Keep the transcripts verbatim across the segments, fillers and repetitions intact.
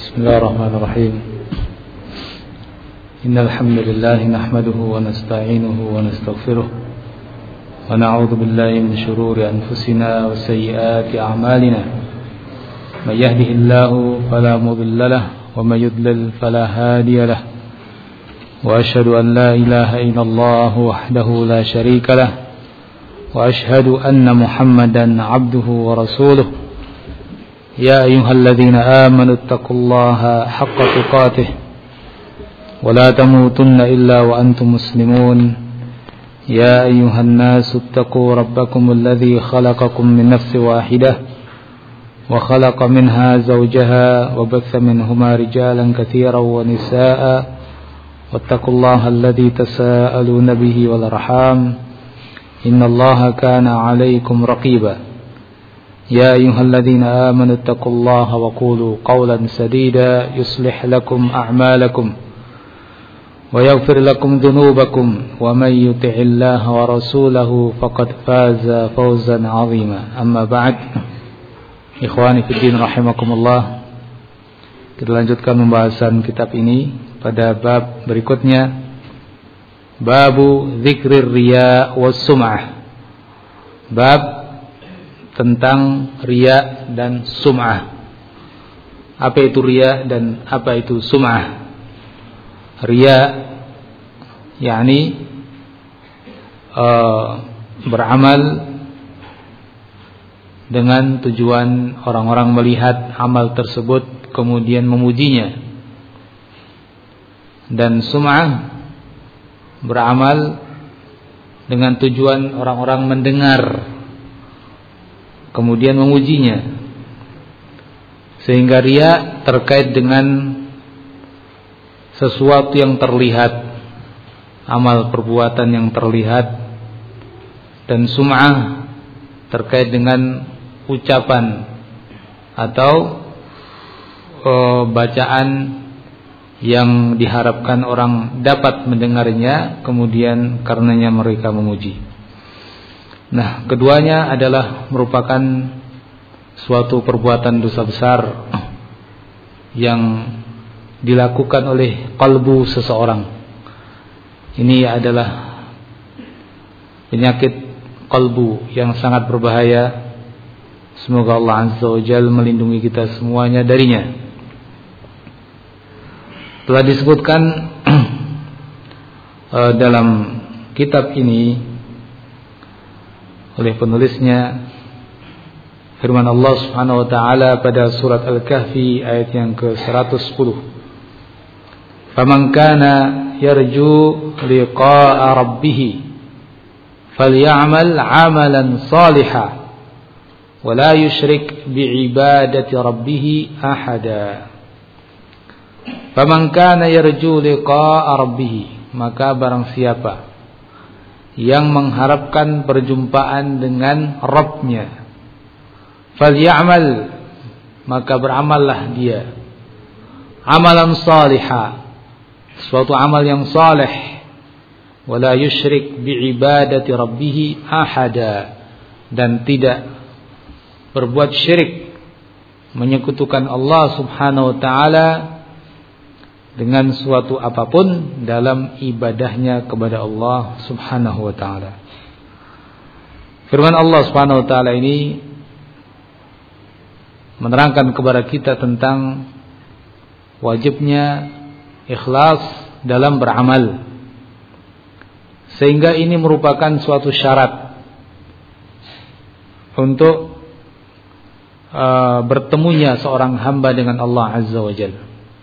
بسم الله الرحمن الرحيم إن الحمد لله نحمده ونستعينه ونستغفره ونعوذ بالله من شرور أنفسنا وسيئات أعمالنا من يهده الله فلا مضل له ومن يضلل فلا هادي له وأشهد أن لا إله إلا الله وحده لا شريك له وأشهد أن محمدا عبده ورسوله يا أيها الذين آمنوا اتقوا الله حق تقاته ولا تموتن إلا وأنتم مسلمون يا أيها الناس اتقوا ربكم الذي خلقكم من نفس واحدة وخلق منها زوجها وبث منهما رجالا كثيرا ونساء واتقوا الله الذي تساءلون به والأرحام إن الله كان عليكم رقيبا يا أيها الذين آمنوا اتقوا الله وقولوا قولا سديدا يصلح لكم أعمالكم ويغفر لكم ذنوبكم ومن يطع الله ورسوله فقد فاز فوزا عظيما أما بعد إخواني في الدين رحمكم الله. Kita lanjutkan pembahasan kitab ini pada bab berikutnya, babu dzikrir riya was sum'ah, bab tentang riya dan sum'ah. Apa itu riya dan apa itu sum'ah? Riya yakni uh, beramal dengan tujuan orang-orang melihat amal tersebut kemudian memujinya. Dan sum'ah beramal dengan tujuan orang-orang mendengar kemudian memujinya. Sehingga riya terkait dengan sesuatu yang terlihat, amal perbuatan yang terlihat, dan sum'ah terkait dengan ucapan atau e, bacaan yang diharapkan orang dapat mendengarnya, kemudian karenanya mereka memuji. Nah, keduanya adalah merupakan suatu perbuatan dosa besar yang dilakukan oleh kalbu seseorang. Ini adalah penyakit kalbu yang sangat berbahaya. Semoga Allah Azza wa Jalla melindungi kita semuanya darinya. Telah disebutkan uh, dalam kitab ini oleh penulisnya firman Allah Subhanahu wa taala pada surat Al-Kahfi ayat yang ke seratus sepuluh. Faman kana yarju liqa'a rabbih falyamal 'amalan shalihan wa la yusyrik bi'ibadati rabbih ahada. Faman kana yarju liqa'a rabbih, maka barang siapa yang mengharapkan perjumpaan dengan Rabb-Nya, falyamal, maka beramallah dia amalan salihah, suatu amal yang saleh, wala yusyrik bi'ibadati rabbih ahada, dan tidak berbuat syirik, menyekutukan Allah Subhanahu wa taala dengan suatu apapun dalam ibadahnya kepada Allah Subhanahu wa taala. Firman Allah Subhanahu wa taala ini menerangkan kepada kita tentang wajibnya ikhlas dalam beramal. Sehingga ini merupakan suatu syarat untuk uh, bertemunya seorang hamba dengan Allah Azza wa Jalla.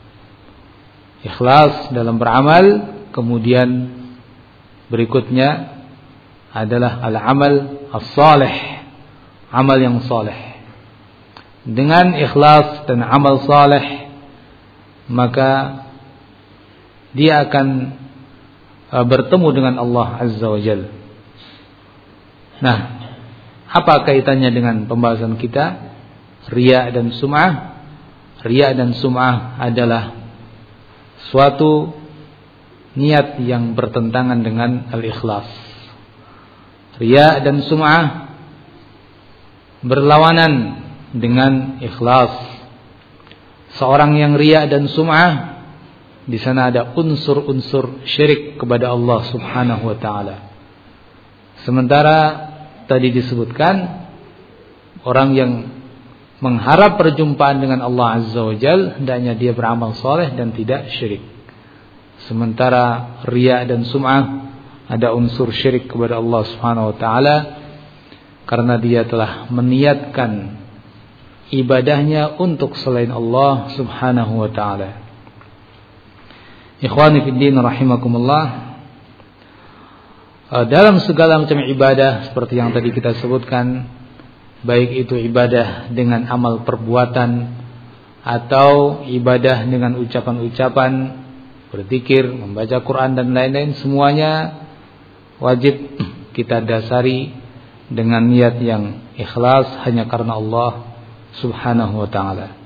Ikhlas dalam beramal, kemudian berikutnya adalah al-amal as-salih, amal yang saleh. Dengan ikhlas dan amal saleh, maka dia akan bertemu dengan Allah Azza wa Jalla. Nah, apa kaitannya dengan pembahasan kita? Riya dan sum'ah. Riya dan sum'ah adalah suatu niat yang bertentangan dengan al-ikhlas. Riya dan sum'ah berlawanan dengan ikhlas. seorang yang riya dan sum'ah, di sana ada unsur-unsur syirik kepada Allah Subhanahu wa taala. Sementara tadi disebutkan orang yang mengharap perjumpaan dengan Allah Azza wa Jalla, hendaknya dia beramal soleh dan tidak syirik. Sementara riya dan sum'ah ada unsur syirik kepada Allah Subhanahu wa taala karena dia telah meniatkan ibadahnya untuk selain Allah Subhanahu wa taala. Ikhwani fid din rahimakumullah, dalam segala macam ibadah seperti yang tadi kita sebutkan, baik itu ibadah dengan amal perbuatan atau ibadah dengan ucapan-ucapan, berzikir, membaca Quran dan lain-lain, semuanya wajib kita dasari dengan niat yang ikhlas hanya karena Allah Subhanahu wa taala.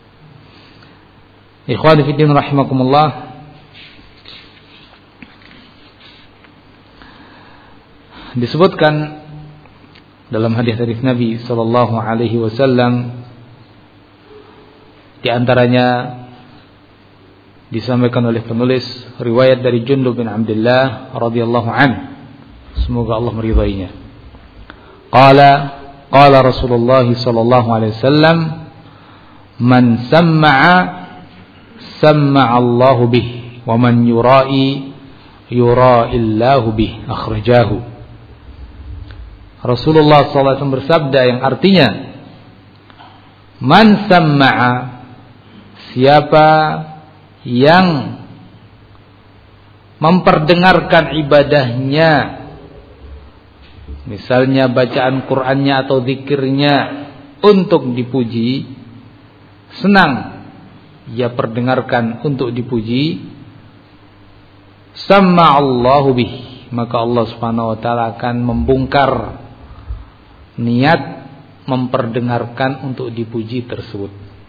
Ikhwani fi din rahimakumullah, disebutkan dalam hadis-hadis Nabi sallallahu alaihi wasallam, di antaranya disampaikan oleh penulis riwayat dari Jundub bin Abdullah radhiyallahu anhu, semoga Allah meridainya. Qala qala Rasulullah sallallahu alaihi wasallam, man samma'a samma'a Allah bih wa man yura'i yura'illahu bih, akhrajahu. Rasulullah sallallahu alaihi wasallam bersabda yang artinya, man samma'a, siapa yang memperdengarkan ibadahnya, misalnya bacaan Qur'annya atau zikirnya untuk dipuji, senang ia perdengarkan untuk dipuji, samma'allahu bih, maka Allah Subhanahu wa taala akan membongkar niat memperdengarkan untuk dipuji tersebut.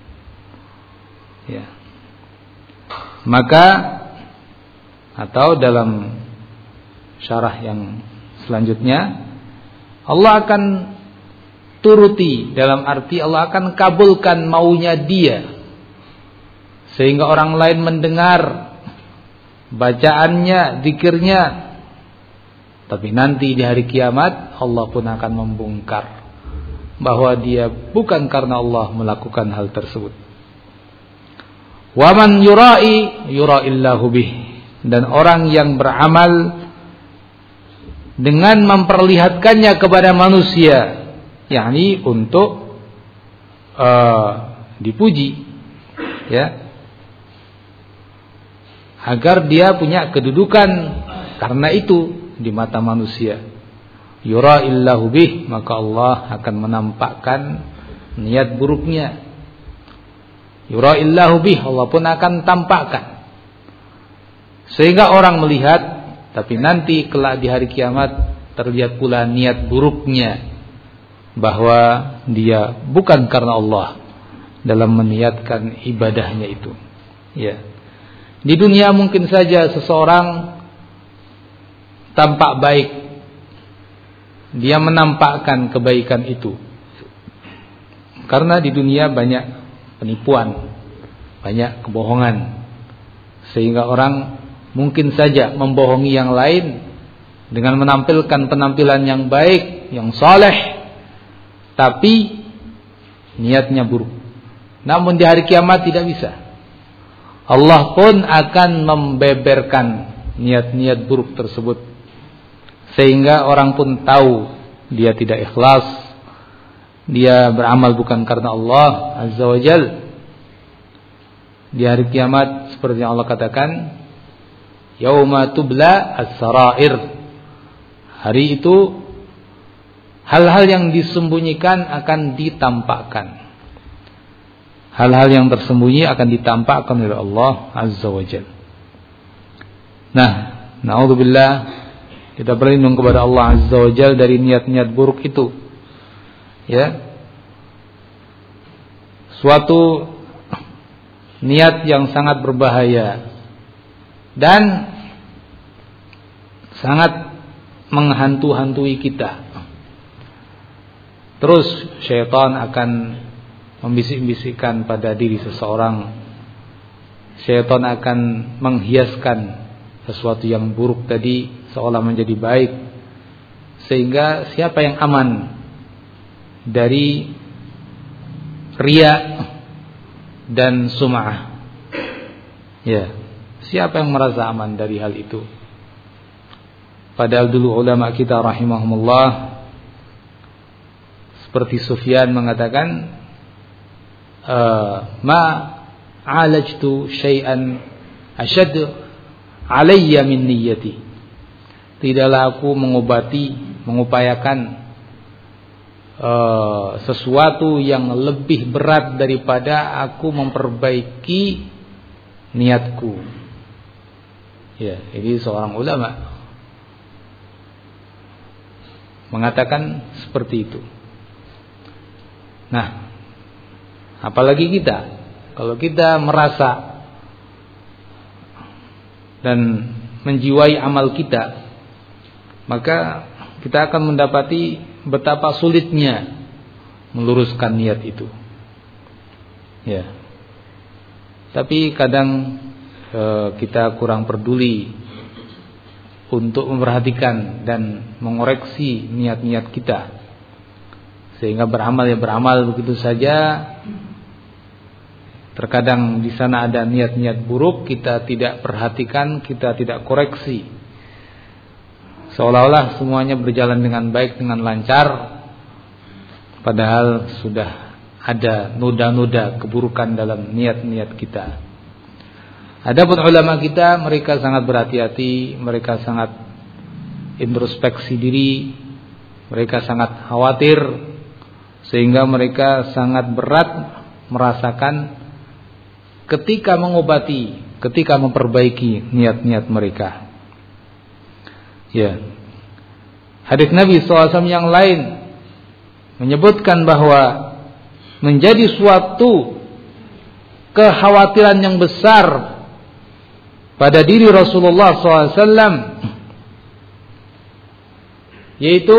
Ya. Maka atau dalam syarah yang selanjutnya, Allah akan turuti, dalam arti Allah akan kabulkan maunya dia, sehingga orang lain mendengar bacaannya, zikirnya. Tapi nanti di hari kiamat Allah pun akan membongkar bahwa dia bukan karena Allah melakukan hal tersebut. Wa man yura'i yura'illahu bih, dan orang yang beramal dengan memperlihatkannya kepada manusia, yakni untuk uh, dipuji, ya, agar dia punya kedudukan karena itu di mata manusia, yura'illahu bih, maka Allah akan menampakkan niat buruknya. Yura'illahu bih, Allah pun akan tampakkan, sehingga orang melihat, tapi nanti kelak di hari kiamat terlihat pula niat buruknya, bahwa dia bukan karena Allah dalam meniatkan ibadahnya itu. Ya. Di dunia mungkin saja seseorang tampak baik, dia menampakkan kebaikan itu, karena di dunia banyak penipuan, banyak kebohongan, sehingga orang mungkin saja membohongi yang lain dengan menampilkan penampilan yang baik, yang saleh, tapi niatnya buruk. Namun di hari kiamat tidak bisa. Allah pun akan membeberkan niat-niat buruk tersebut, sehingga orang pun tahu dia tidak ikhlas, dia beramal bukan karena Allah Azza wa Jalla. Di hari kiamat seperti yang Allah katakan, yauma tubla as-sarair, hari itu hal-hal yang disembunyikan akan ditampakkan, hal-hal yang tersembunyi akan ditampakkan oleh Allah Azza wa Jalla. Nah, na'udzubillah, kita berlindung kepada Allah Azza wa Jalla dari niat-niat buruk itu. Ya. Suatu niat yang sangat berbahaya dan sangat menghantu-hantui kita. Terus syaitan akan membisik-bisikkan pada diri seseorang, syaitan akan menghiaskan sesuatu yang buruk tadi seolah menjadi baik, sehingga siapa yang aman dari riya dan sum'ah? Ya, siapa yang merasa aman dari hal itu? Padahal dulu ulama kita rahimahumullah seperti Sufyan mengatakan, ma alajtu syai'an asyad alayya min niyyati. Tidaklah aku mengobati, mengupayakan uh, sesuatu yang lebih berat daripada aku memperbaiki niatku. Ya, ini seorang ulama mengatakan seperti itu. Nah, apalagi kita, kalau kita merasa dan menjiwai amal kita, maka kita akan mendapati betapa sulitnya meluruskan niat itu. Ya. Tapi kadang e, kita kurang peduli untuk memperhatikan dan mengoreksi niat-niat kita, sehingga beramal ya beramal begitu saja. Terkadang di sana ada niat-niat buruk, kita tidak perhatikan, kita tidak koreksi, seolah-olah semuanya berjalan dengan baik, dengan lancar, padahal sudah ada noda-noda keburukan dalam niat-niat kita. Adapun ulama kita, mereka sangat berhati-hati, mereka sangat introspeksi diri, mereka sangat khawatir, sehingga mereka sangat berat merasakan ketika mengobati, ketika memperbaiki niat-niat mereka. Ya. Hadis Nabi shallallahu alaihi wasallam yang lain menyebutkan bahwa menjadi suatu kekhawatiran yang besar pada diri Rasulullah shallallahu alaihi wasallam, yaitu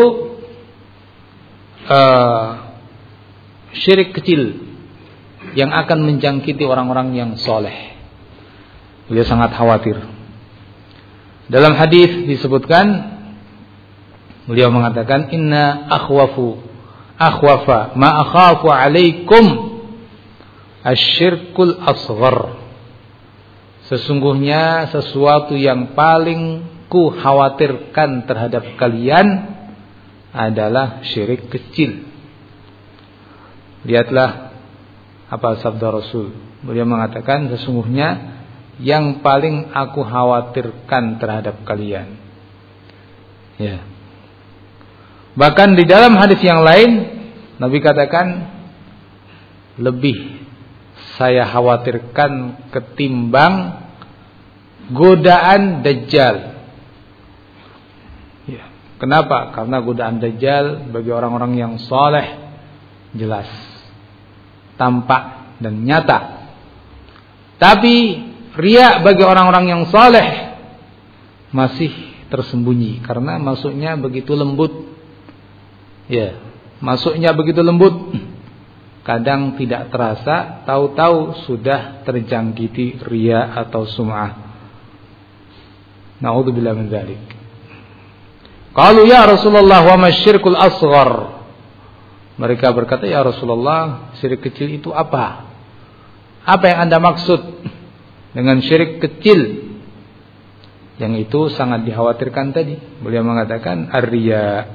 uh, syirik kecil yang akan menjangkiti orang-orang yang soleh. Beliau sangat khawatir. Dalam hadis disebutkan, beliau mengatakan, inna akhwafu akhwafa ma akhafu alaikum asyirkul asghar. Sesungguhnya sesuatu yang paling ku khawatirkan terhadap kalian adalah syirik kecil. Lihatlah apa sabda Rasul. Beliau mengatakan, sesungguhnya yang paling aku khawatirkan terhadap kalian. Ya. Bahkan di dalam hadis yang lain, Nabi katakan, lebih saya khawatirkan ketimbang godaan Dajjal. Ya. Kenapa? Karena godaan Dajjal bagi orang-orang yang saleh jelas, tampak dan nyata. Tapi riya bagi orang-orang yang saleh masih tersembunyi, karena masuknya begitu lembut. Ya, masuknya begitu lembut. Kadang tidak terasa, tahu-tahu sudah terjangkiti riya atau sum'ah. Na'udzubillah min dzalik. Qalu ya Rasulullah wa masyirkul asghar. Mereka berkata, ya Rasulullah, syirik kecil itu apa? Apa yang Anda maksud dengan syirik kecil? Yang itu sangat dikhawatirkan tadi. Beliau mengatakan ar-riya.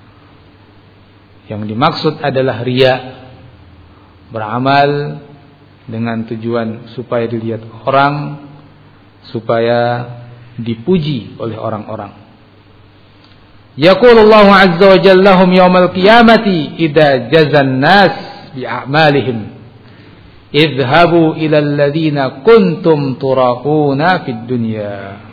Yang dimaksud adalah riya, beramal dengan tujuan supaya dilihat orang, supaya dipuji oleh orang-orang. Yaqulullahu azza wa jalla lahum yaumal qiyamati idza jazan nas bi a'malihim idhabu ila alladhina kuntum turaquna fid dunya.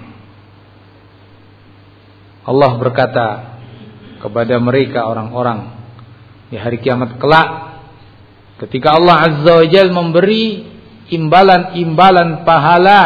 Allah berkata kepada mereka orang-orang di hari kiamat kelak, ketika Allah azza wa jalla memberi imbalan-imbalan pahala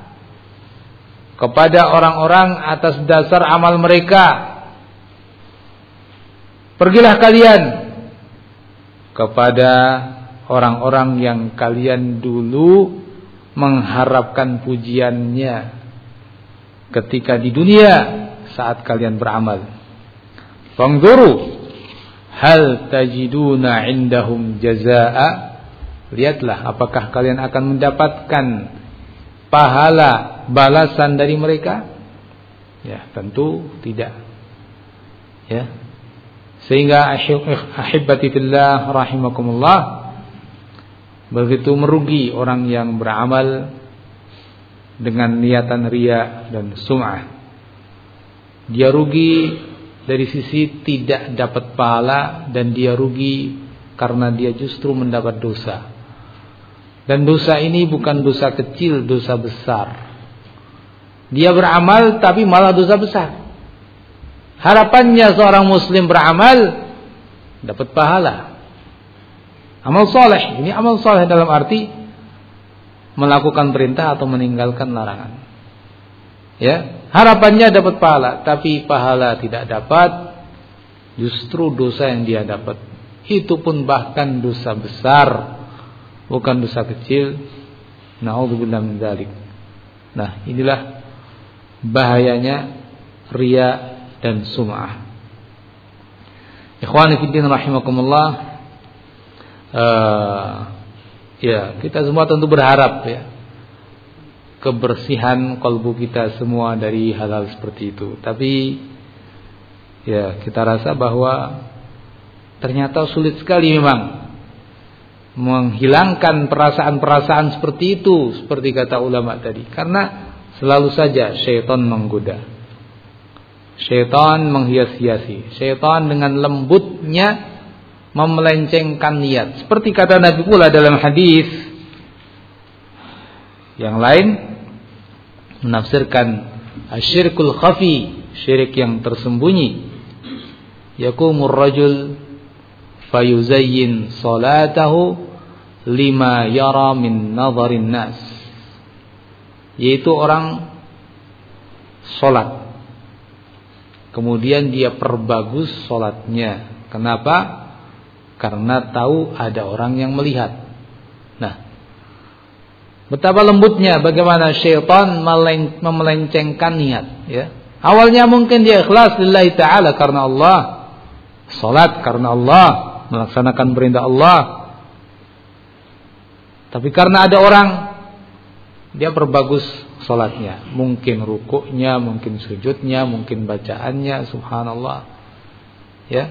kepada orang-orang atas dasar amal mereka, pergilah kalian kepada orang-orang yang kalian dulu mengharapkan pujiannya ketika di dunia saat kalian beramal. Fanzuru hal tajiduna indahum jazaa. Lihatlah apakah kalian akan mendapatkan pahala balasan dari mereka? Ya, tentu tidak. Ya. Sehingga ahibbati fillah rahimakumullah, begitu merugi orang yang beramal dengan niatan riya dan sum'ah. Dia rugi dari sisi tidak dapat pahala, dan dia rugi karena dia justru mendapat dosa. Dan dosa ini bukan dosa kecil, dosa besar. Dia beramal tapi malah dosa besar. Harapannya seorang muslim beramal dapat pahala, amal soleh. Ini amal soleh dalam arti melakukan perintah atau meninggalkan larangan. Ya, harapannya dapat pahala, tapi pahala tidak dapat, justru dosa yang dia dapat itu pun bahkan dosa besar, bukan dosa kecil. Na'udzubillah min dzalik. Nah, inilah bahayanya riya dan sum'ah. Ikhwani fiddin rahimakumullah. Uh, ya, kita semua tentu berharap ya kebersihan kalbu kita semua dari hal-hal seperti itu. Tapi ya, kita rasa bahwa ternyata sulit sekali memang menghilangkan perasaan-perasaan seperti itu, seperti kata ulama tadi, karena selalu saja syaitan menggoda. Syaitan menghias-hiasi. Syaitan dengan lembutnya memelencengkan niat. Seperti kata Nabi pula dalam hadis yang lain, menafsirkan asyirkul khafi, syirik yang tersembunyi. Yakumur rajul fayuzayyin salatahu lima yara min nadharin nas. Yaitu orang salat, kemudian dia perbagus salatnya. Kenapa? Karena tahu ada orang yang melihat. Nah, betapa lembutnya bagaimana syaitan memelencengkan niat ya. Awalnya mungkin dia ikhlas lillahi ta'ala, karena Allah, salat karena Allah, melaksanakan perintah Allah. Tapi karena ada orang, dia perbagus salatnya, mungkin rukuknya, mungkin sujudnya, mungkin bacaannya, subhanallah. Ya.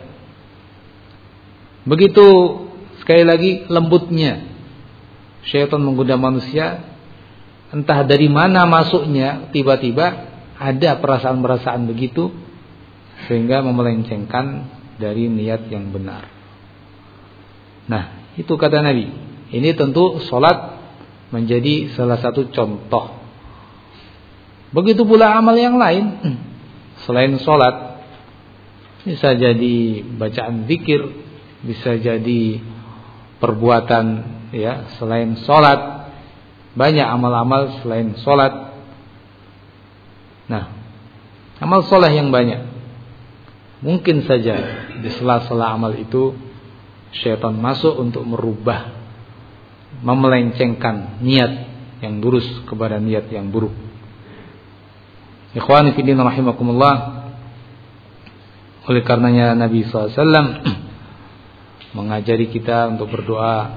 Begitu sekali lagi lembutnya syaitan menggoda manusia, entah dari mana masuknya, tiba-tiba ada perasaan-perasaan begitu sehingga memelencengkan dari niat yang benar. Nah, itu kata Nabi. Ini tentu salat menjadi salah satu contoh. Begitu pula amal yang lain selain salat, bisa jadi bacaan zikir, bisa jadi perbuatan ya selain salat. Banyak amal-amal selain salat. Nah, amal soleh yang banyak. Mungkin saja di sela-sela amal itu syaitan masuk untuk merubah, memelencengkan niat yang lurus kepada niat yang buruk. Ikhwani fiddin rahimakumullah. Oleh karenanya Nabi sallallahu alaihi wasallam mengajari kita untuk berdoa,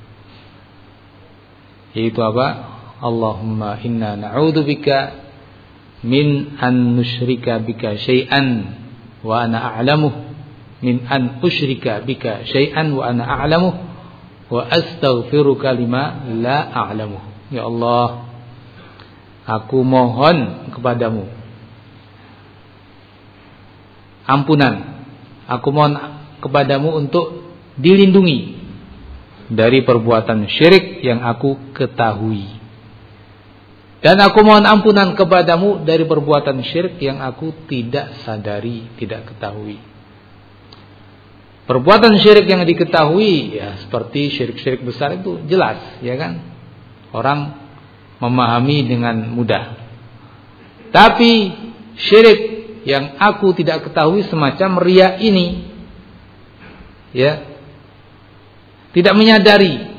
yaitu apa? Allahumma inna na'udzubika min an nusyrika bika syai'an wa ana a'lamuh, min an usyrika bika syai'an wa ana a'lamuh, wa astaghfiruka lima la a'lamuh. Ya Allah, aku mohon kepadamu ampunan, aku mohon kepadamu untuk dilindungi dari perbuatan syirik yang aku ketahui, dan aku mohon ampunan kepadamu dari perbuatan syirik yang aku tidak sadari, tidak ketahui. Perbuatan syirik yang diketahui ya seperti syirik-syirik besar itu jelas, ya kan? Orang memahami dengan mudah. Tapi syirik yang aku tidak ketahui semacam riya ini, ya, tidak menyadari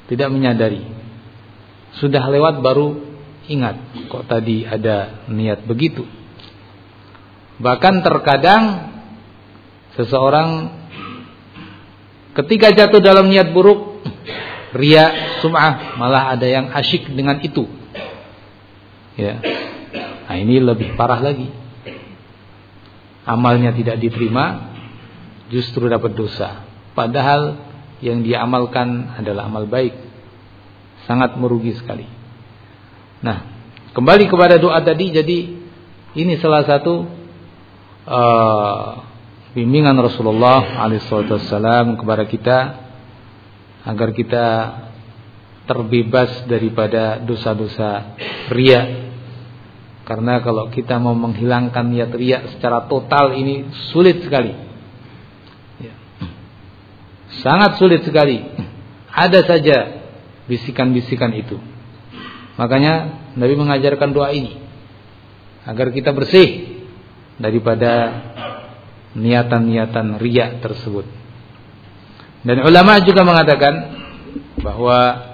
tidak menyadari. Sudah lewat baru ingat, kok tadi ada niat begitu. Bahkan terkadang seseorang ketika jatuh dalam niat buruk, riya, sum'ah, malah ada yang asyik dengan itu. Ya. Nah, ini lebih parah lagi. Amalnya tidak diterima, justru dapat dosa. Padahal yang dia amalkan adalah amal baik. Sangat merugi sekali. Nah, kembali kepada doa tadi. Jadi ini salah satu uh, bimbingan Rasulullah alaihi wasallam kepada kita, agar kita terbebas daripada dosa-dosa riya. Karena kalau kita mau menghilangkan niat riya secara total ini sulit sekali, ya. Sangat sulit sekali. Ada saja bisikan-bisikan itu. Makanya Nabi mengajarkan doa ini agar kita bersih daripada niatan-niatan riya tersebut. Dan ulama juga mengatakan bahwa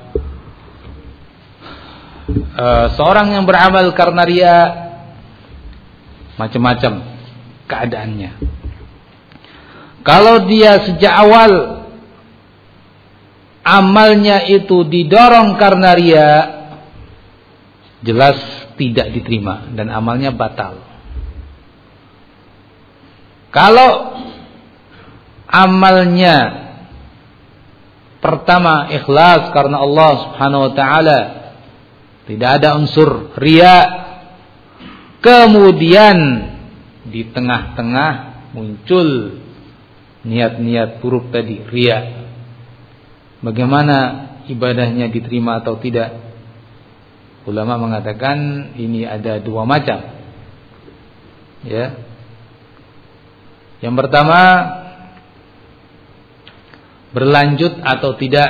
Uh, seorang yang beramal karena riya macam-macam keadaannya. Kalau dia sejak awal amalnya itu didorong karena riya, jelas tidak diterima dan amalnya batal. Kalau amalnya pertama ikhlas karena Allah Subhanahu wa taala, tidak ada unsur riya, kemudian di tengah-tengah muncul niat-niat buruk tadi, riya, bagaimana ibadahnya diterima atau tidak? Ulama mengatakan ini ada dua macam. Ya. Yang pertama, berlanjut atau tidak.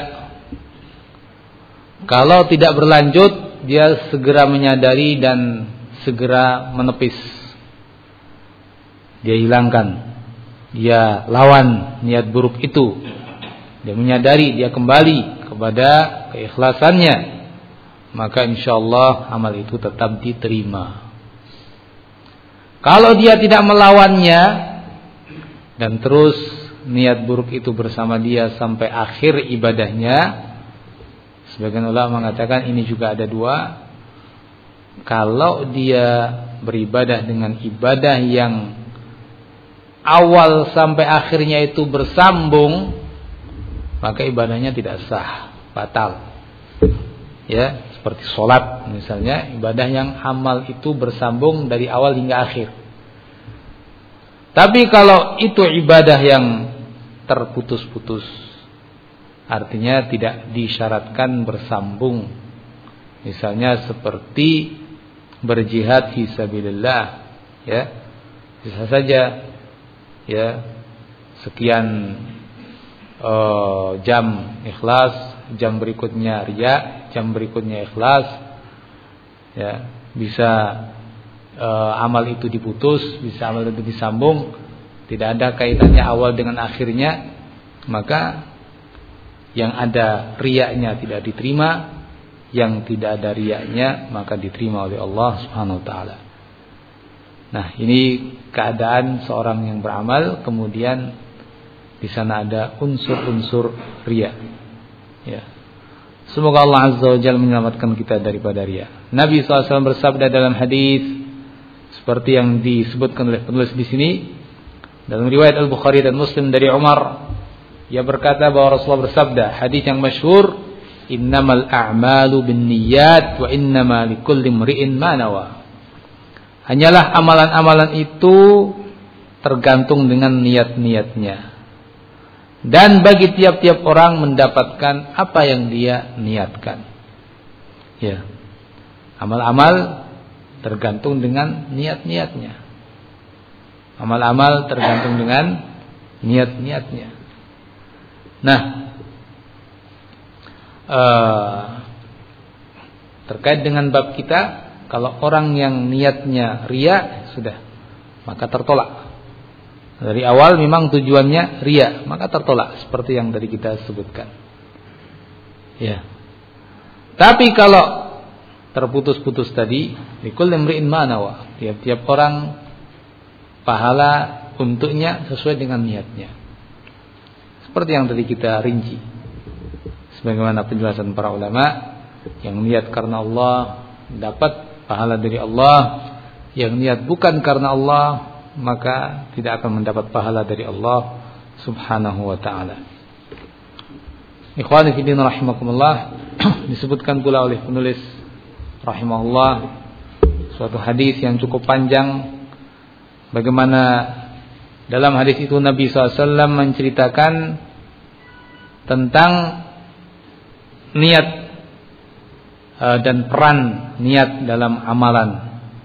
Kalau tidak berlanjut, dia segera menyadari dan segera menepis. Dia hilangkan, dia lawan niat buruk itu. Dia menyadari, dia kembali kepada keikhlasannya, maka insyaallah amal itu tetap diterima. Kalau dia tidak melawannya dan terus niat buruk itu bersama dia sampai akhir ibadahnya, sebagian ulama mengatakan ini juga ada dua. Kalau dia beribadah dengan ibadah yang awal sampai akhirnya itu bersambung, maka ibadahnya tidak sah, batal. Ya, seperti sholat misalnya, ibadah yang amal itu bersambung dari awal hingga akhir. Tapi kalau itu ibadah yang terputus-putus, artinya tidak disyaratkan bersambung. Misalnya seperti berjihad fi sabilillah, ya. Bisa saja ya sekian uh, jam ikhlas, jam berikutnya riya, jam berikutnya ikhlas. Ya, bisa uh, amal itu diputus, bisa amal itu disambung, tidak ada kaitannya awal dengan akhirnya, maka yang ada riyanya tidak diterima, yang tidak ada riyanya maka diterima oleh Allah Subhanahu wa taala. Nah, ini keadaan seorang yang beramal kemudian di sana ada unsur-unsur riya. Ya. Semoga Allah Azza wa Jalla menyelamatkan kita daripada riya. Nabi shallallahu alaihi wasallam bersabda dalam hadis seperti yang disebutkan oleh penulis di sini dalam riwayat Al-Bukhari dan Muslim dari Umar. Ia berkata bahwa Rasulullah bersabda, hadis yang masyhur, innamal a'malu binniyat wa innama likulli imri'in ma nawa. Hanyalah amalan-amalan itu tergantung dengan niat-niatnya. Dan bagi tiap-tiap orang mendapatkan apa yang dia niatkan. Ya. Amal-amal tergantung dengan niat-niatnya. Amal-amal tergantung dengan niat-niatnya. Nah, uh, terkait dengan bab kita, kalau orang yang niatnya riya, sudah, maka tertolak. Dari awal memang tujuannya riya, maka tertolak seperti yang tadi kita sebutkan. Ya. Tapi kalau terputus-putus tadi, likulli imri'in ma nawa, tiap-tiap orang pahala untuknya sesuai dengan niatnya. Seperti yang tadi kita rinci, sebagaimana penjelasan para ulama, yang niat karena Allah dapat pahala dari Allah, yang niat bukan karena Allah maka tidak akan mendapat pahala dari Allah Subhanahu wa ta'ala. Ikhwani fillah rahimakumullah, disebutkan pula oleh penulis rahimahullah suatu hadis yang cukup panjang, bagaimana dalam hadis itu Nabi shallallahu alaihi wasallam menceritakan tentang niat dan peran niat dalam amalan,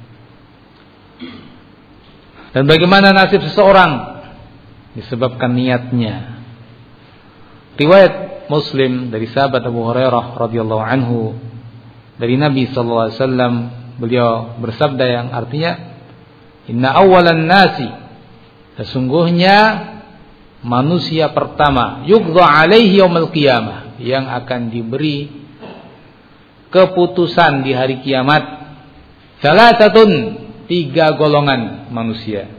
dan bagaimana nasib seseorang disebabkan niatnya. Riwayat Muslim dari sahabat Abu Hurairah radhiyallahu anhu dari Nabi sallallahu alaihi wasallam, beliau bersabda yang artinya, inna awalan nasi, sesungguhnya manusia pertama, yuqda alaihi yaumil qiyamah, yang akan diberi keputusan di hari kiamat, salatatun, tiga golongan manusia.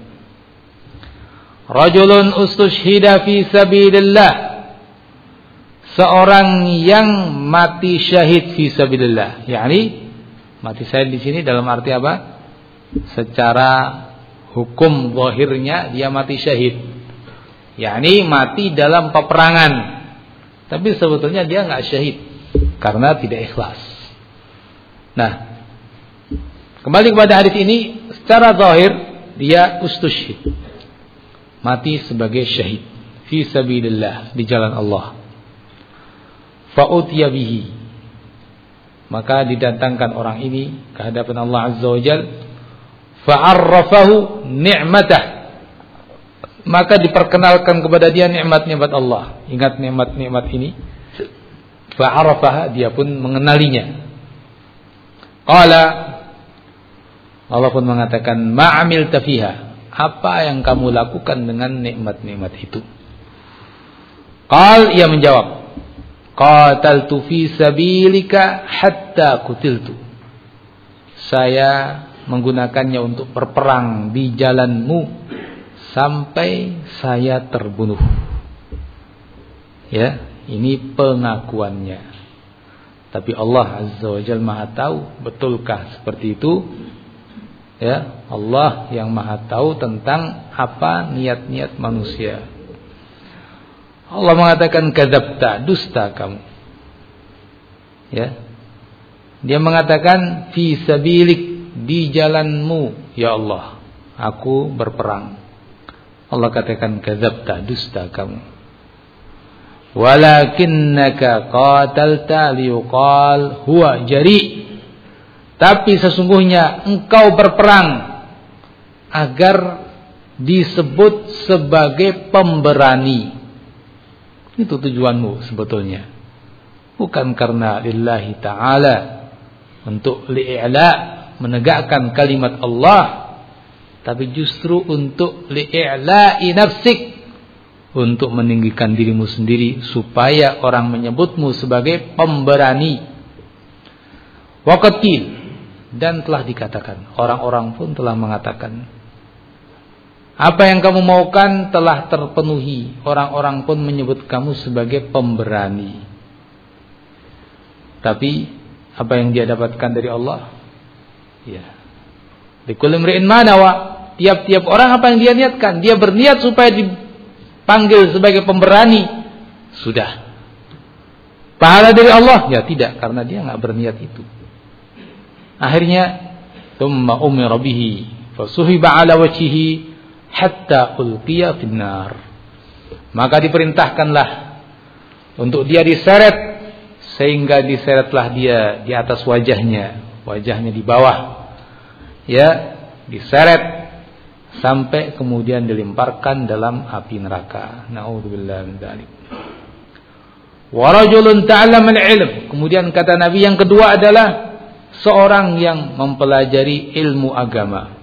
Rajulun ustushhida fi sabilillah, seorang yang mati syahid fi sabilillah. yakni mati syahid di sini dalam arti apa? Secara hukum zahirnya dia mati syahid, yakni mati dalam peperangan, tapi sebetulnya dia enggak syahid karena tidak ikhlas. Nah, kembali kepada hadis ini, secara zahir dia ustushhid, mati sebagai syahid fi sabilillah, di jalan Allah. Fa'utiya bihi, maka didatangkan orang ini ke hadapan Allah Azza wa Jalla. Fa'arrafahu ni'matah, maka diperkenalkan kepada dia nikmat-nikmat Allah. Ingat nikmat-nikmat ini. Fa'arrafaha, dia pun mengenalinya. Qala, Allah pun mengatakan, ma'amilta fiha, apa yang kamu lakukan dengan nikmat-nikmat itu? Qal, ia menjawab, qataltu fi sabilika hatta kutiltu, saya menggunakannya untuk berperang di jalanmu sampai saya terbunuh. Ya, ini pengakuannya. Tapi Allah Azza wa Jalla Maha tahu betulkah seperti itu? Ya, Allah yang Maha tahu tentang apa niat-niat manusia. Allah mengatakan kadzabta, dusta kamu. Ya. Dia mengatakan fi sabilik, di jalanmu ya Allah aku berperang. Allah katakan kadzabta, dusta kamu. Walakinnaka qatalta liyuqal huwa jari, tapi sesungguhnya engkau berperang agar disebut sebagai pemberani. Itu tujuanmu sebetulnya, bukan karena lillahi ta'ala, untuk li'ila, menegakkan kalimat Allah, tapi justru untuk li'ila'i nafsik, untuk meninggikan dirimu sendiri supaya orang menyebutmu sebagai pemberani. Waqatil, dan telah dikatakan, orang-orang pun telah mengatakan, apa yang kamu maukan telah terpenuhi, orang-orang pun menyebut kamu sebagai pemberani. Tapi apa yang dia dapatkan dari Allah? Ya, likulli imri'in ma nawa, tiap-tiap orang apa yang dia niatkan. Dia berniat supaya dipanggil sebagai pemberani, sudah. Pahala dari Allah? Ya tidak, karena dia enggak berniat itu. Akhirnya tsumma umira bihi fasuhiba ala wajhihi hatta ulqiya finnar, maka diperintahkanlah untuk dia diseret, sehingga diseretlah dia di atas wajahnya, wajahnya di bawah, ya, diseret sampai kemudian dilemparkan dalam api neraka. Na'udzubillah min dzalik. Wa rajulun ta'allama al-ilm, kemudian kata Nabi yang kedua adalah seorang yang mempelajari ilmu agama.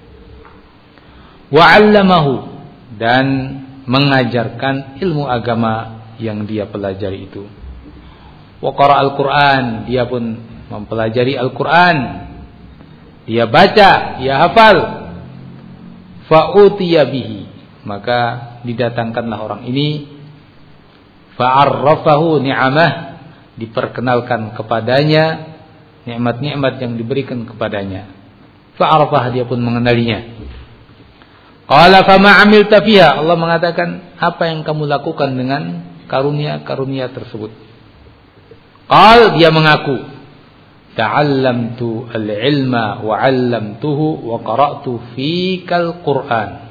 Wa 'allamahu, dan mengajarkan ilmu agama yang dia pelajari itu. wa qara al-Qur'an, dia pun mempelajari Al-Qur'an, dia baca, dia hafal. Fa utiya bihi, maka didatangkanlah orang ini, fa'arrafahu ni'amah, diperkenalkan kepadanya nikmat-nikmat yang diberikan kepadanya. Fa'arrafah, dia pun mengenalinya. Qala fama 'amilta fiha, Allah mengatakan, apa yang kamu lakukan dengan karunia-karunia tersebut? Qal, dia mengaku, ta'allamtu al-ilma wa 'allamtuhu wa qara'tu fikal Qur'an.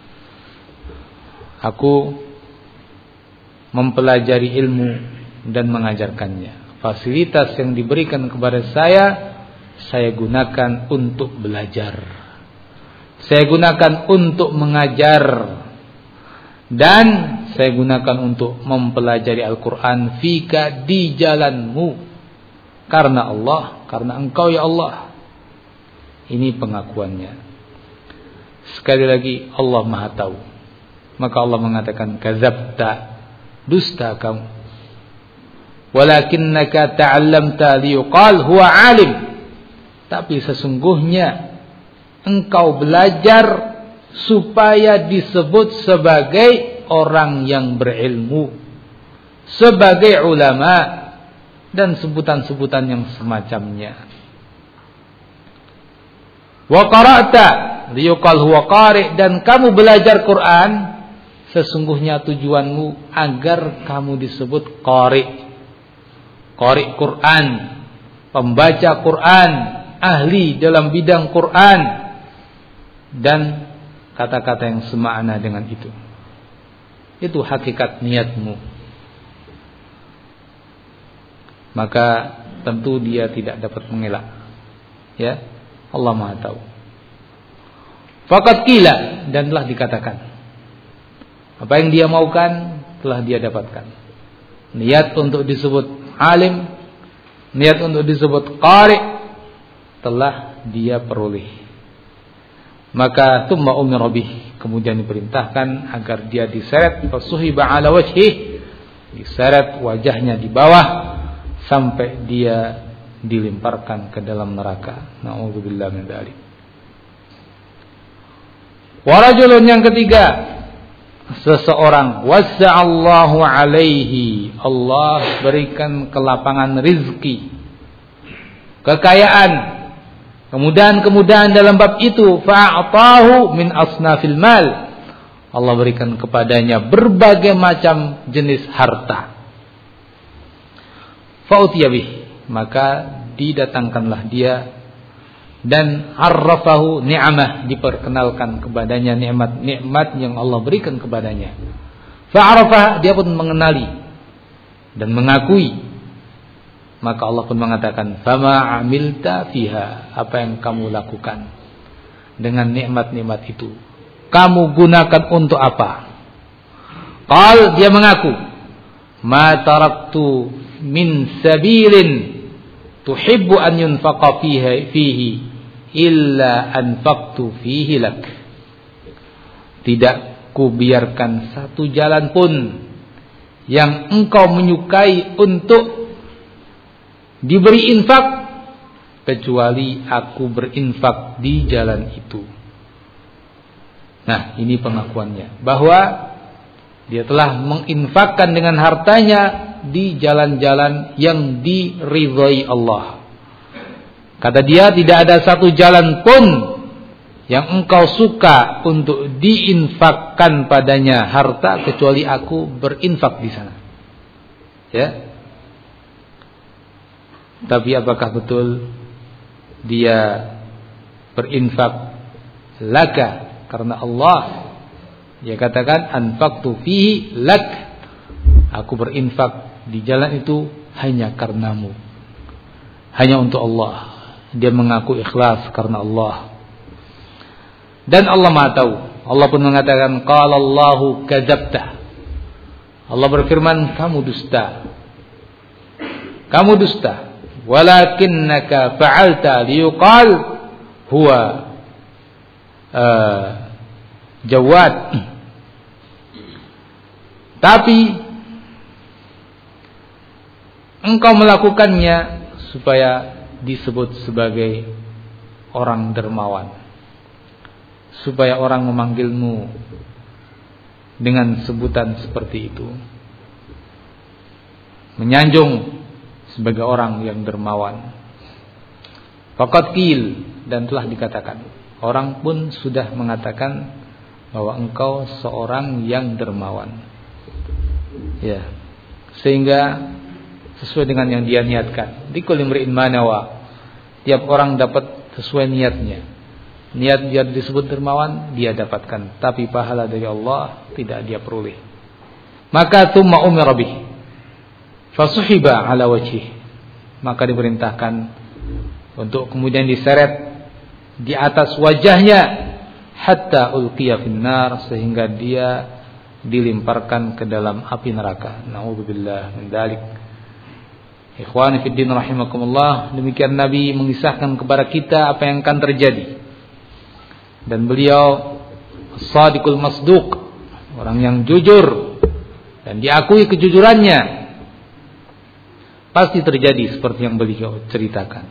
Aku mempelajari ilmu dan mengajarkannya. Fasilitas yang diberikan kepada saya, saya gunakan untuk belajar. Saya gunakan untuk mengajar. Dan saya gunakan untuk mempelajari Al-Quran fika, di jalanmu. Karena Allah, karena engkau ya Allah. Ini pengakuannya. Sekali lagi, Allah Maha Tahu. Maka Allah mengatakan, kadzabta, dusta kamu. Walakinnaka ta'allamta liyuqal huwa alim. Tapi sesungguhnya engkau belajar supaya disebut sebagai orang yang berilmu, sebagai ulama, dan sebutan-sebutan yang semacamnya. Wa qara'ta liyuqal huwa qari', dan kamu belajar Quran, sesungguhnya tujuanmu agar kamu disebut qari'. Qari' Quran, pembaca Quran, ahli dalam bidang Quran, dan kata-kata yang semakna dengan itu. Itu hakikat niatmu. Maka tentu dia tidak dapat mengelak. Ya, Allah Maha Tahu. Faqad qila, dan telah dikatakan, apa yang dia maukan telah dia dapatkan. Niat untuk disebut alim, niat untuk disebut qari' telah dia peroleh. Maka tsumma umira bih, kemudian diperintahkan agar dia diseret, fasuhiba ala wajhih, diseret wajahnya di bawah sampai dia dilemparkan ke dalam neraka. Na'udzubillah min dzalik. Wa rajulun, yang ketiga, seseorang, wasa'allahu alaihi, Allah berikan kelapangan rizki, kekayaan, kemudahan-kemudahan dalam bab itu. Fa'atahu min asnafil mal, Allah berikan kepadanya berbagai macam jenis harta. Fa'utiya bih, maka didatangkanlah dia, dan arrafahu ni'amah, diperkenalkan kepadanya nikmat-nikmat yang Allah berikan kepadanya. Fa'arafah, dia pun mengenali dan mengakui. Maka Allah pun mengatakan, fama 'amilta fiha, apa yang kamu lakukan dengan nikmat-nikmat itu, kamu gunakan untuk apa? Qal, dia mengaku, ma taraktu min sabilin tuhibbu an yunfaqa fihi fihi illa anfaqtu fihi lak. Tidak kubiarkan satu jalan pun yang engkau menyukai untuk diberi infak, kecuali aku berinfak di jalan itu. Nah, ini pengakuannya, bahwa dia telah menginfakkan dengan hartanya di jalan-jalan yang diridhai Allah. Kata dia, tidak ada satu jalan pun yang engkau suka untuk diinfakkan padanya harta, kecuali aku berinfak di sana. Ya. Tapi apakah betul dia berinfak laka karena Allah? Dia katakan, anfaqtu fihi lak, aku berinfak di jalan itu hanya karenamu, hanya untuk Allah. Dia mengaku ikhlas karena Allah. Dan Allah Maha Tahu. Allah pun mengatakan, qala Allahu kadzabta, Allah berfirman, kamu dusta, kamu dusta. Walakinnaka fa'alta liyuqal huwa uh, Jawad. Tapi engkau melakukannya supaya disebut sebagai orang dermawan, supaya orang memanggilmu dengan sebutan seperti itu, menyanjung sebagai orang yang dermawan. Faqad qil, dan telah dikatakan, orang pun sudah mengatakan bahwa engkau seorang yang dermawan. Ya, sehingga sesuai dengan yang dia niatkan. Di kulli imri'in ma nawa, tiap orang dapat sesuai niatnya. Niat dia disebut dermawan, dia dapatkan, tapi pahala dari Allah tidak dia peroleh. Maka tsumma umira bih fasuhiba ala wajhih, maka diperintahkan untuk kemudian diseret di atas wajahnya hatta ulqiya finnar, sehingga dia dilemparkan ke dalam api neraka. Na'udzubillah min dzalik. Ikhwani fid din rahimakumullah, demikian Nabi mengisahkan kepada kita apa yang akan terjadi. Dan beliau as-sadiqul masduq, orang yang jujur dan diakui kejujurannya. Pasti terjadi seperti yang beliau ceritakan.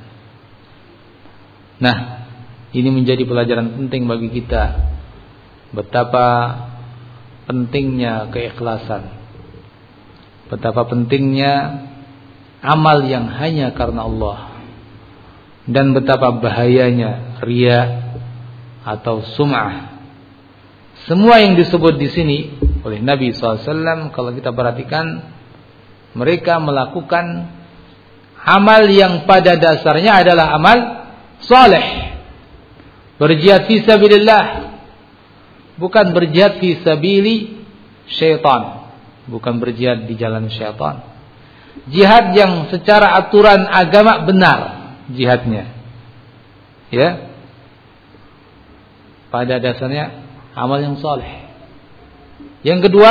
Nah, ini menjadi pelajaran penting bagi kita, betapa pentingnya keikhlasan, betapa pentingnya amal yang hanya karena Allah, dan betapa bahayanya riya atau sum'ah. Semua yang disebut di sini oleh Nabi shallallahu alaihi wasallam, kalau kita perhatikan, mereka melakukan amal yang pada dasarnya adalah amal saleh. Berjihad fi sabilillah, bukan berjihad fi sabili syaitan, bukan berjihad di jalan syaitan. Jihad yang secara aturan agama benar jihadnya, ya, pada dasarnya amal yang saleh. Yang kedua,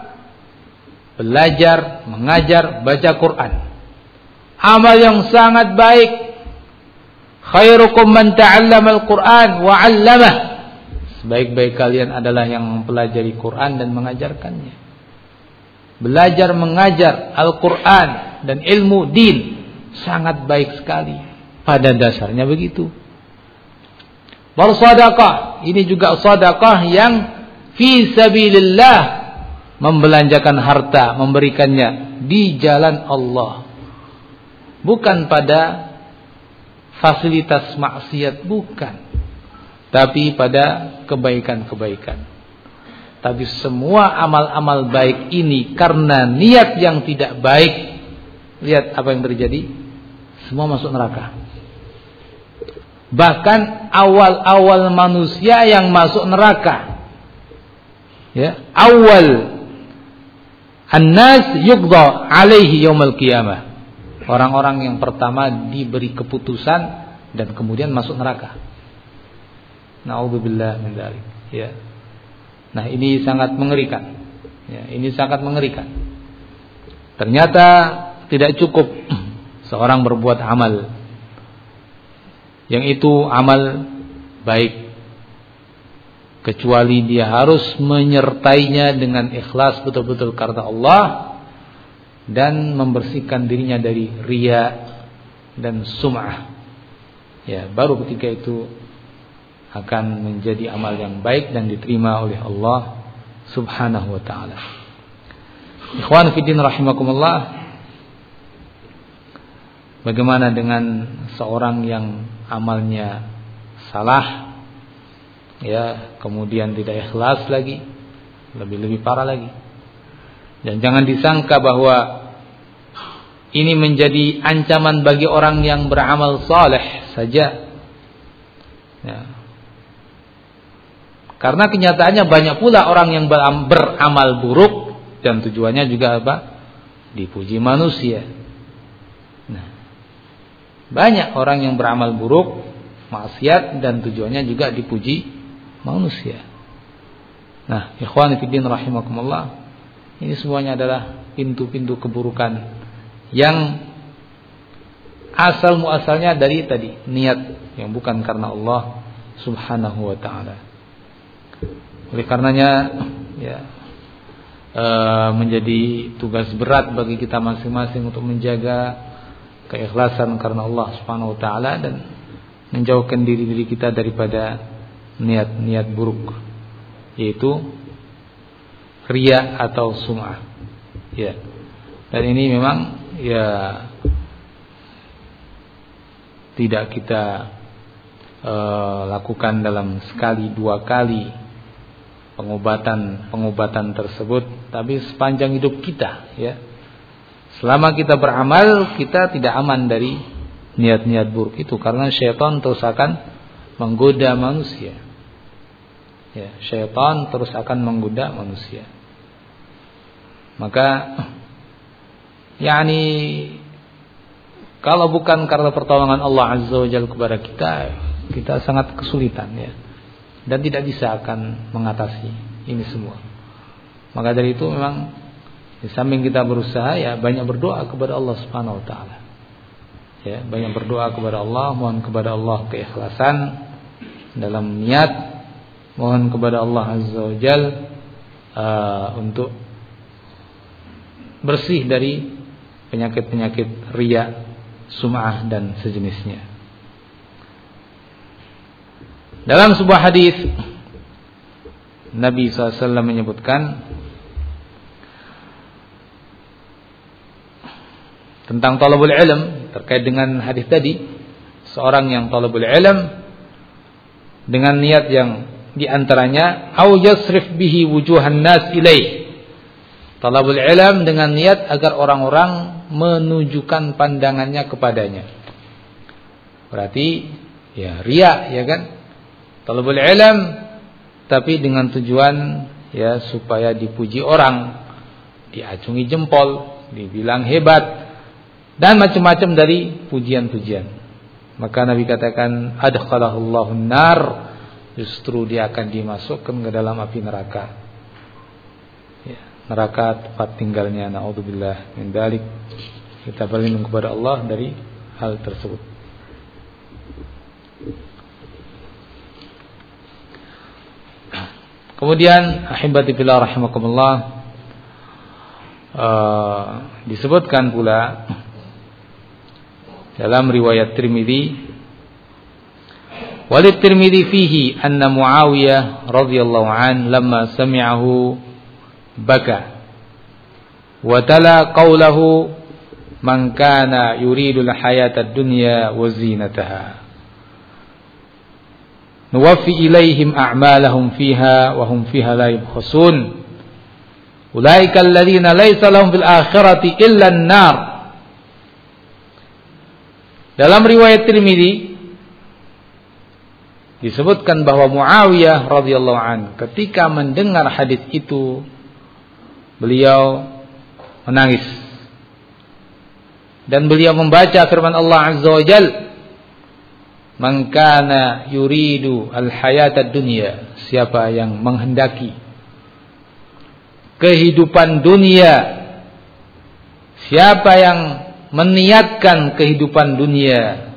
belajar, mengajar, baca Quran, amal yang sangat baik. Khairukum man ta'allama al-Quran wa 'allamah, sebaik-baik kalian adalah yang mempelajari Quran dan mengajarkannya. Belajar mengajar Al-Quran dan ilmu din sangat baik sekali, pada dasarnya begitu. Bersedekah, ini juga sedekah yang fi sabilillah, membelanjakan harta, memberikannya di jalan Allah, bukan pada fasilitas maksiat, bukan, tapi pada kebaikan-kebaikan. Tapi semua amal-amal baik ini karena niat yang tidak baik, lihat apa yang terjadi, semua masuk neraka. Bahkan awal-awal manusia yang masuk neraka, ya, awal an-nas yuqda alaihi yaumil qiyamah, orang-orang yang pertama diberi keputusan dan kemudian masuk neraka. Na'udzubillah min dzalik. Ya. Nah, ini sangat mengerikan. Ya, ini sangat mengerikan. Ternyata tidak cukup seorang berbuat amal yang itu amal baik, kecuali dia harus menyertainya dengan ikhlas betul-betul karena Allah, dan membersihkan dirinya dari riya dan sum'ah. Ya, baru ketika itu akan menjadi amal yang baik dan diterima oleh Allah Subhanahu wa taala. Ikhwan fillah rahimakumullah, bagaimana dengan seorang yang amalnya salah, ya, kemudian tidak ikhlas lagi, lebih-lebih parah lagi. Dan jangan disangka bahwa ini menjadi ancaman bagi orang yang beramal saleh saja. Ya. Karena kenyataannya banyak pula orang yang beramal buruk dan tujuannya juga apa? Dipuji manusia. Nah, banyak orang yang beramal buruk, maksiat, dan tujuannya juga dipuji manusia. Nah, ikhwan fillah rahimakumullah, ini semuanya adalah pintu-pintu keburukan yang asal muasalnya dari tadi niat yang bukan karena Allah Subhanahu wa taala. Oleh karenanya, ya, e, menjadi tugas berat bagi kita masing-masing untuk menjaga keikhlasan karena Allah Subhanahu wa taala dan menjauhkan diri-diri kita daripada niat-niat buruk, yaitu riya atau sum'ah. Ya. Dan ini memang ya tidak kita Uh, lakukan dalam sekali dua kali pengobatan pengobatan tersebut, tapi sepanjang hidup kita, ya, selama kita beramal kita tidak aman dari niat-niat buruk itu, karena syaitan terus akan menggoda manusia, ya, syaitan terus akan menggoda manusia. Maka yakni kalau bukan karena pertolongan Allah Azza wa Jalla kepada kita, kita sangat kesulitan, ya, dan tidak bisa akan mengatasi ini semua. Maka dari itu memang di samping kita berusaha, ya, banyak berdoa kepada Allah Subhanahu wa taala. Ya, banyak berdoa kepada Allah, mohon kepada Allah keikhlasan dalam niat, mohon kepada Allah Azza wa Jalla uh, untuk bersih dari penyakit-penyakit riya, sum'ah dan sejenisnya. Dalam sebuah hadis Nabi shallallahu alaihi wasallam menyebutkan tentang talabul ilm, terkait dengan hadis tadi, seorang yang talabul ilm dengan niat yang diantaranya au yasrif bihi wujuhan nas ilaih. Talabul ilm dengan niat agar orang-orang menunjukkan pandangannya kepadanya. Berarti ya riya, ya kan? Talabul ilm tapi dengan tujuan, ya, supaya dipuji orang, diacungi jempol, dibilang hebat dan macam-macam dari pujian-pujian. Maka Nabi katakan adkhalahullahu nar, justru dia akan dimasukkan ke dalam api neraka. Ya, neraka tempat tinggalnya, naudzubillah min dzalik. Kita berlindung kepada Allah dari hal tersebut. Kemudian ahibati fillah rahimakumullah, uh, disebutkan pula dalam riwayat Tirmidzi, walid Tirmidzi fihi anna Muawiyah radhiyallahu an lamma sami'ahu baka wa tala qawlahu man kana yuridu al-hayata ad-dunya wa zinataha nuwaffi ilaihim a'malahum fiha wa hum fiha la yubkhasun ulaika alladhina laysa lahum fil akhirati illa an-nar. Dalam riwayat Tirmidzi disebutkan bahwa Muawiyah radhiyallahu an ketika mendengar hadis itu beliau menangis dan beliau membaca firman Allah Azza wa Jalla, man kana yuridu al-hayata dunya, siapa yang menghendaki kehidupan dunia, siapa yang meniatkan kehidupan dunia,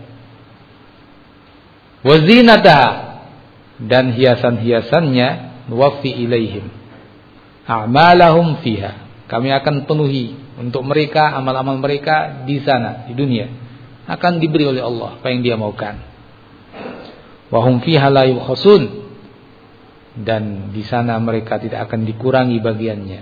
wa zinataha, dan hiasan-hiasannya, nuwaffi ilaihim a'malahum fiha, kami akan penuhi untuk mereka amal-amal mereka di sana, di dunia, akan diberi oleh Allah apa yang Dia maukan. Wa hum fiha la yubkhasun, dan di sana mereka tidak akan dikurangi bagiannya.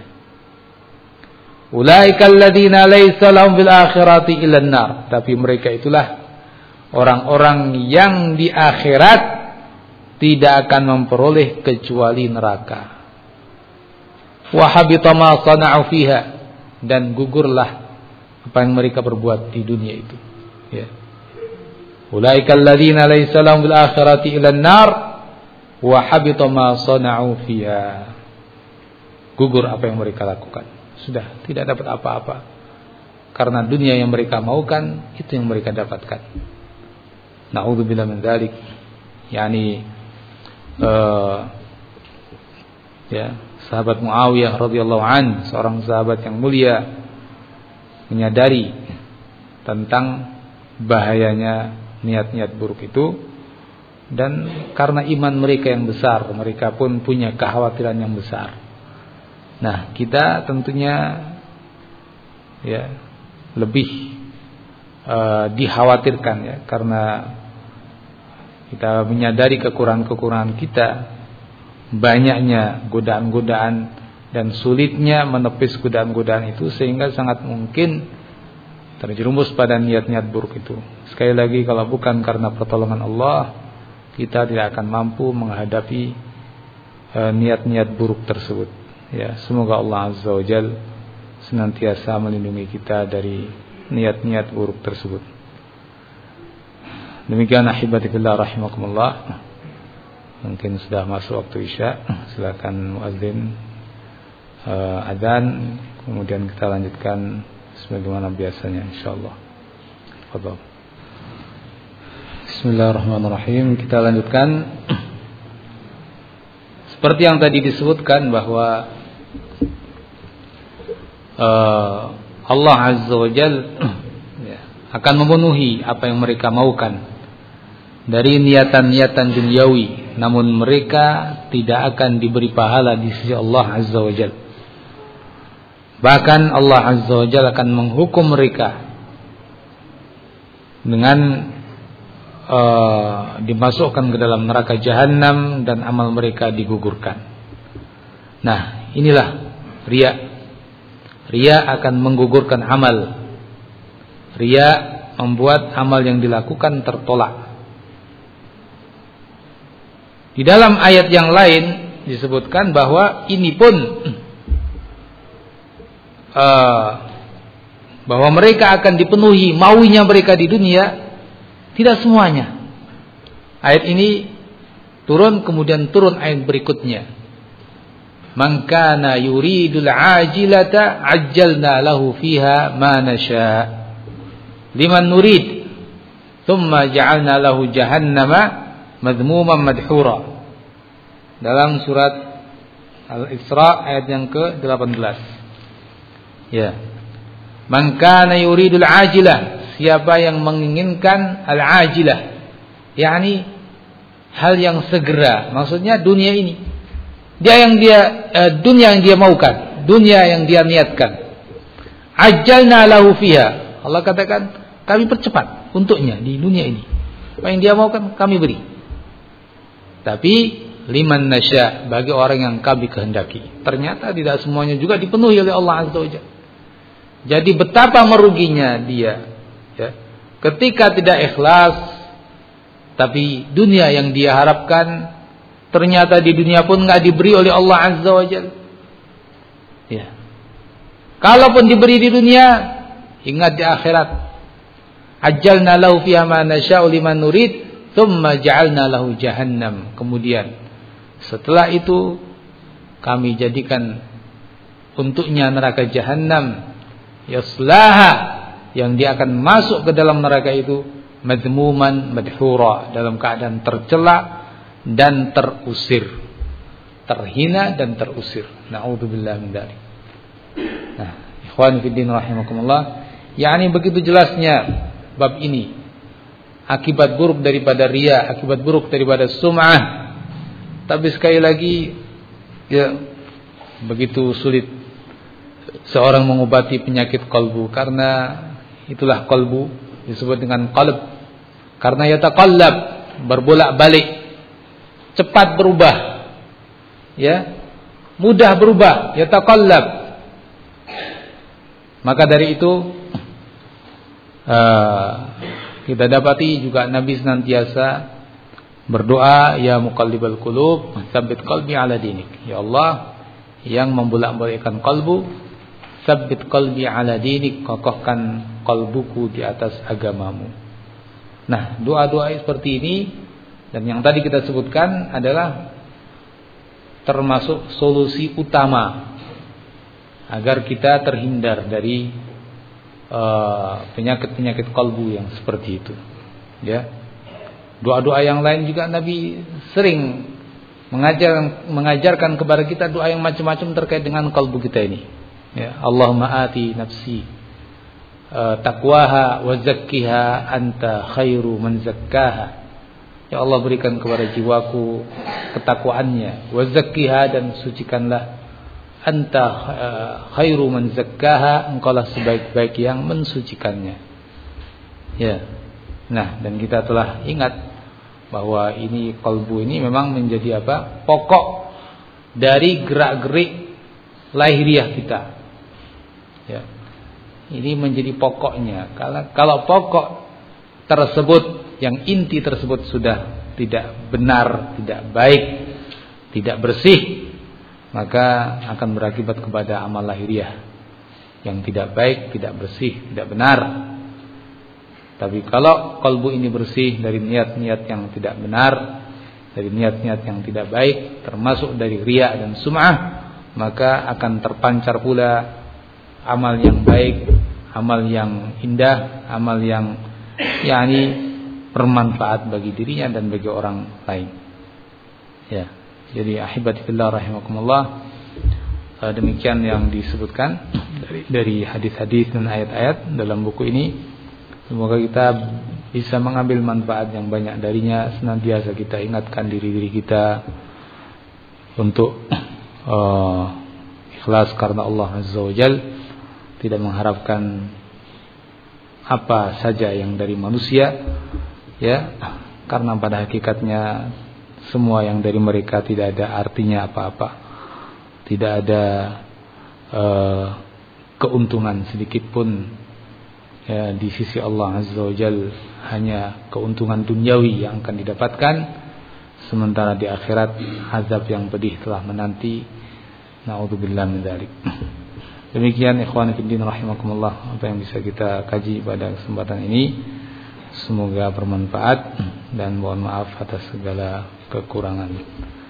Ulaika alladziina laysa lahum fil akhirati illa an-nar, tapi mereka itulah orang-orang yang di akhirat tidak akan memperoleh kecuali neraka. Wa habita ma sana'u fiha, dan gugurlah apa yang mereka perbuat di dunia itu, ya. Ulaika alladziina laysa lahum fil akhirati illa an-nar wa habita ma sana'u fiha. Gugur apa yang mereka lakukan, sudah tidak dapat apa-apa, karena dunia yang mereka maukan itu yang mereka dapatkan. Na'udzubillah min dzalik. Yani uh, ya, sahabat Muawiyah radhiyallahu an, seorang sahabat yang mulia, menyadari tentang bahayanya niat-niat buruk itu, dan karena iman mereka yang besar, mereka pun punya kekhawatiran yang besar. Nah, kita tentunya ya lebih uh, dikhawatirkan ya, karena kita menyadari kekurangan-kekurangan kita, banyaknya godaan-godaan dan sulitnya menepis godaan-godaan itu, sehingga sangat mungkin terjerumus pada niat-niat buruk itu. Sekali lagi, kalau bukan karena pertolongan Allah, kita tidak akan mampu menghadapi uh, niat-niat buruk tersebut. Ya, semoga Allah Azza wa Jalla senantiasa melindungi kita dari niat-niat buruk tersebut. Demikian ahibati fillah rahimakumullah. Mungkin sudah masuk waktu Isya. Silakan muadzin uh, adzan, kemudian kita lanjutkan sebagaimana biasanya insyaallah. Fadhal. Bismillahirrahmanirrahim. Kita lanjutkan. Seperti yang tadi disebutkan bahwa Uh, Allah Azza wa Jalla ya, akan memenuhi apa yang mereka maukan dari niatan-niatan duniawi, namun mereka tidak akan diberi pahala di sisi Allah Azza wa Jalla. Bahkan Allah Azza wa Jalla akan menghukum mereka dengan uh, dimasukkan ke dalam neraka jahanam dan amal mereka digugurkan. Nah, inilah riya. Riya akan menggugurkan amal. Riya membuat amal yang dilakukan tertolak. Di dalam ayat yang lain disebutkan bahwa ini pun uh, bahwa mereka akan dipenuhi maunya mereka di dunia. Tidak semuanya. Ayat ini turun, kemudian turun ayat berikutnya. Man kana yuridul ajilata ajjalna lahu fiha ma nasha liman nurid thumma ja'alna lahu jahannama madhmuman madhura. Dalam surat Al-Isra ayat yang ke delapan belas. Ya. Man kana yuridul ajilah, siapa yang menginginkan al-ajilah, yakni hal yang segera, maksudnya dunia ini. Dia yang dia eh, dunia yang dia maukan, dunia yang dia niatkan. Ajjalna lahu fiha. Allah katakan, kami percepat untuknya di dunia ini. Apa yang dia maukan kami beri. Tapi liman nasya, bagi orang yang kami kehendaki. Ternyata tidak semuanya juga dipenuhi oleh Allah Azza wa Jalla. Jadi betapa meruginya dia ya, ketika tidak ikhlas, tapi dunia yang dia harapkan ternyata di dunia pun enggak diberi oleh Allah Azza wa Jalla. Ya. Kalaupun diberi di dunia, ingat di akhirat. Ajjalna lahu fiha ma nasya'u liman nurid, thumma ja'alna lahu jahannam. Kemudian setelah itu kami jadikan untuknya neraka jahanam, yaslaha, yang dia akan masuk ke dalam neraka itu madhmuman madhura, dalam keadaan tercela dan terusir, terhina dan terusir. Na'udzubillah min dzalik. Nah, ikhwan fillah rahimakumullah, yakni begitu jelasnya bab ini, akibat buruk daripada riya, akibat buruk daripada sum'ah. Tapi sekali lagi ya, begitu sulit seorang mengobati penyakit qalbu, karena itulah qalbu disebut dengan qalb, karena yataqallab, berbolak-balik, cepat berubah, ya, mudah berubah, yataqallab. Maka dari itu uh, kita dapati juga Nabi senantiasa berdoa, ya muqallibal qulub, tsabbit qalbi ala dinik. Ya Allah yang membolak-balikkan kalbu, tsabbit qalbi ala dinik, kokohkan kalbuku di atas agamamu. Nah, doa-doa seperti ini dan yang tadi kita sebutkan adalah termasuk solusi utama agar kita terhindar dari uh, penyakit-penyakit kalbu yang seperti itu. Ya, doa-doa yang lain juga Nabi sering mengajar, mengajarkan kepada kita doa yang macam-macam terkait dengan kalbu kita ini. Ya, Allahumma ati nafsi uh, taqwaha wa zakkiha anta khairu man zakkaha. Ya Allah, berikan kepada jiwaku ketakwaannya, wa zakkiha, dan sucikanlah anta khairu man zakkaha, engkaulah sebaik-baik yang mensucikannya. Ya. Nah, dan kita telah ingat bahwa ini qalbu ini memang menjadi apa? Pokok dari gerak-gerik lahiriah kita. Ya. Ini menjadi pokoknya. Kalau kalau pokok tersebut, yang inti tersebut sudah tidak benar, tidak baik, tidak bersih, maka akan berakibat kepada amal lahiriah yang tidak baik, tidak bersih, tidak benar. Tapi kalau kalbu ini bersih dari niat-niat yang tidak benar, dari niat-niat yang tidak baik, termasuk dari riya dan sum'ah, maka akan terpancar pula amal yang baik, amal yang indah, amal yang yakni bermanfaat bagi dirinya dan bagi orang lain. Ya. Jadi ahibati fillah rahimakumullah, demikian yang disebutkan dari, dari hadis-hadis dan ayat-ayat dalam buku ini. Semoga kita bisa mengambil manfaat yang banyak darinya. Senantiasa kita ingatkan diri-diri kita untuk uh, ikhlas karena Allah Azza wa Jalla, tidak mengharapkan apa saja yang dari manusia, ya, karena pada hakikatnya semua yang dari mereka tidak ada artinya apa-apa, tidak ada uh, keuntungan sedikit pun, ya, di sisi Allah Azza wa Jalla, hanya keuntungan duniawi yang akan didapatkan, sementara di akhirat azab yang pedih telah menanti. Na'udzubillah min dzalik. Demikian ikhwan fillah rahimakumullah, apa yang bisa kita kaji pada kesempatan ini. Semoga bermanfaat dan mohon maaf atas segala kekurangan.